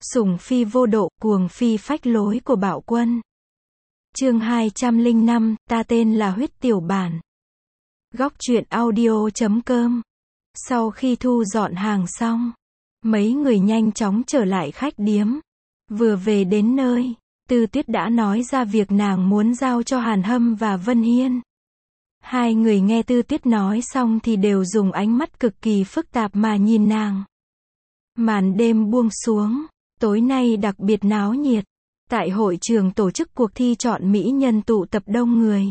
Sủng phi vô độ, cuồng phi phách lối của Bạo Quân. Chương 205, ta tên là Huyết Tiểu Bản. Góc truyện audio.com. Sau khi thu dọn hàng xong, mấy người nhanh chóng trở lại khách điếm. Vừa về đến nơi, Tư Tuyết đã nói ra việc nàng muốn giao cho Hàn Hâm và Vân Hiên. Hai người nghe Tư Tuyết nói xong thì đều dùng ánh mắt cực kỳ phức tạp mà nhìn nàng. Màn đêm buông xuống, tối nay đặc biệt náo nhiệt. Tại hội trường tổ chức cuộc thi chọn mỹ nhân tụ tập đông người.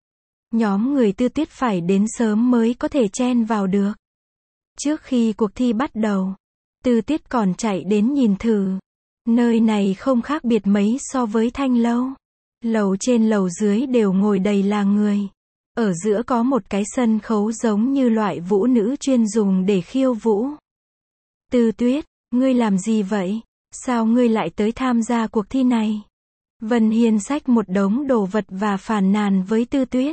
Nhóm người Tư Tuyết phải đến sớm mới có thể chen vào được. Trước khi cuộc thi bắt đầu, Tư Tuyết còn chạy đến nhìn thử. Nơi này không khác biệt mấy so với Thanh Lâu. Lầu trên lầu dưới đều ngồi đầy là người. Ở giữa có một cái sân khấu giống như loại vũ nữ chuyên dùng để khiêu vũ. Tư Tuyết, ngươi làm gì vậy? Sao ngươi lại tới tham gia cuộc thi này? Vân Hiên xách một đống đồ vật và phàn nàn với Tư Tuyết.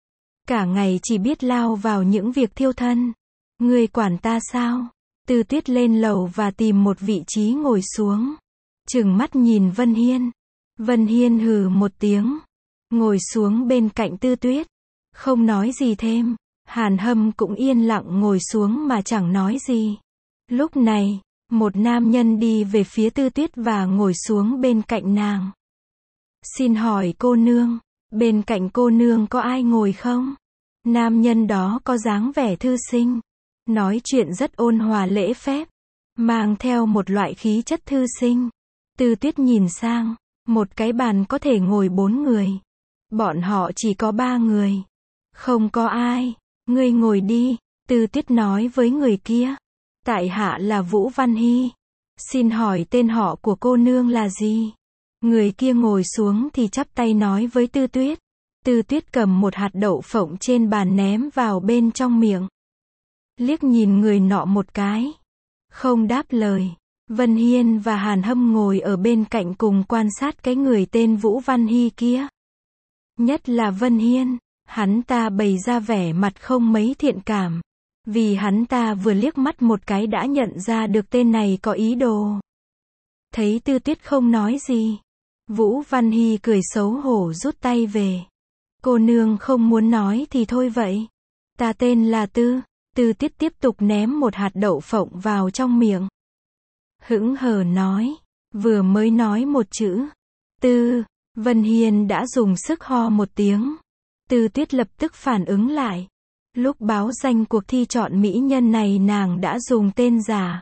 Cả ngày chỉ biết lao vào những việc thiêu thân. Ngươi quản ta sao? Tư Tuyết lên lầu và tìm một vị trí ngồi xuống. Trừng mắt nhìn Vân Hiên. Vân Hiên hừ một tiếng. Ngồi xuống bên cạnh Tư Tuyết. Không nói gì thêm. Hàn Hâm cũng yên lặng ngồi xuống mà chẳng nói gì. Lúc này, một nam nhân đi về phía Tư Tuyết và ngồi xuống bên cạnh nàng. Xin hỏi cô nương, bên cạnh cô nương có ai ngồi không? Nam nhân đó có dáng vẻ thư sinh, nói chuyện rất ôn hòa lễ phép, mang theo một loại khí chất thư sinh. Tư Tuyết nhìn sang, một cái bàn có thể ngồi 4 người. Bọn họ chỉ có 3 người. Không có ai, ngươi ngồi đi, Tư Tuyết nói với người kia. Tại hạ là Vũ Văn Hy. Xin hỏi tên họ của cô nương là gì? Người kia ngồi xuống thì chắp tay nói với Tư Tuyết. Tư Tuyết cầm một hạt đậu phộng trên bàn ném vào bên trong miệng. Liếc nhìn người nọ một cái. Không đáp lời. Vân Hiên và Hàn Hâm ngồi ở bên cạnh cùng quan sát cái người tên Vũ Văn Hy kia. Nhất là Vân Hiên, hắn ta bày ra vẻ mặt không mấy thiện cảm. Vì hắn ta vừa liếc mắt một cái đã nhận ra được tên này có ý đồ. Thấy Tư Tuyết không nói gì, Vũ Văn Hy cười xấu hổ rút tay về. Cô nương không muốn nói thì thôi vậy. Ta tên là Tư. Tư Tuyết tiếp tục ném một hạt đậu phộng vào trong miệng. Hững hờ nói. Vừa mới nói một chữ Tư, Vân Hiên đã dùng sức ho một tiếng. Tư Tuyết lập tức phản ứng lại. Lúc báo danh cuộc thi chọn mỹ nhân này nàng đã dùng tên giả.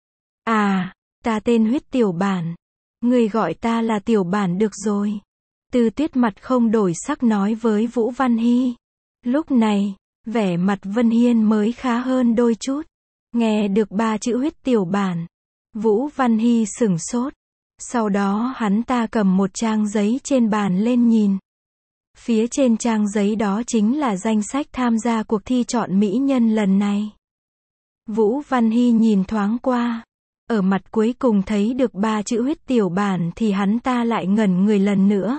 À, ta tên Huyết Tiểu Bản. Người gọi ta là Tiểu Bản được rồi. Tư Tuyết mặt không đổi sắc nói với Vũ Văn Hy. Lúc này, vẻ mặt Vân Hiên mới khá hơn đôi chút. Nghe được 3 chữ Huyết Tiểu Bản. Vũ Văn Hy sửng sốt. Sau đó hắn ta cầm một trang giấy trên bàn lên nhìn. Phía trên trang giấy đó chính là danh sách tham gia cuộc thi chọn mỹ nhân lần này. Vũ Văn Hy nhìn thoáng qua. Ở mặt cuối cùng thấy được 3 chữ Huyết Tiểu Bản thì hắn ta lại ngẩn người lần nữa.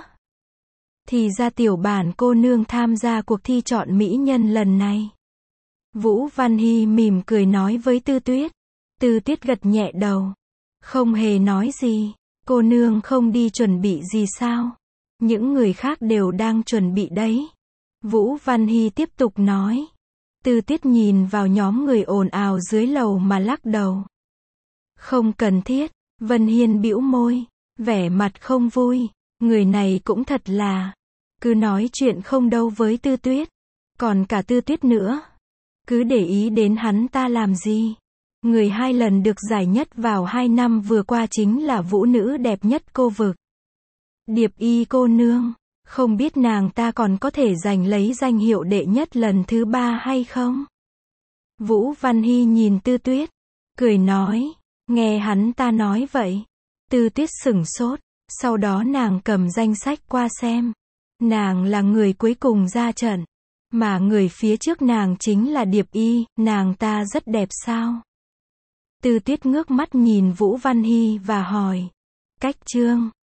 Thì ra Tiểu Bản cô nương tham gia cuộc thi chọn mỹ nhân lần này. Vũ Văn Hy mỉm cười nói với Tư Tuyết. Tư Tuyết gật nhẹ đầu. Không hề nói gì. Cô nương không đi chuẩn bị gì sao? Những người khác đều đang chuẩn bị đấy. Vũ Văn Hy tiếp tục nói. Tư Tuyết nhìn vào nhóm người ồn ào dưới lầu mà lắc đầu. Không cần thiết. Vân Hiên bĩu môi, vẻ mặt không vui. Người này cũng thật là cứ nói chuyện không đâu với Tư Tuyết. Còn cả Tư Tuyết nữa. Cứ để ý đến hắn ta làm gì? Người 2 lần được giải nhất vào 2 năm vừa qua chính là vũ nữ đẹp nhất cô vực. Điệp Y cô nương, không biết nàng ta còn có thể giành lấy danh hiệu đệ nhất lần thứ 3 hay không? Vũ Văn Hy nhìn Tư Tuyết, cười nói. Nghe hắn ta nói vậy. Tư Tuyết sửng sốt, sau đó nàng cầm danh sách qua xem. Nàng là người cuối cùng ra trận, mà người phía trước nàng chính là Điệp Y, nàng ta rất đẹp sao? Tư Tuyết ngước mắt nhìn Vũ Văn Hy và hỏi. Cách chương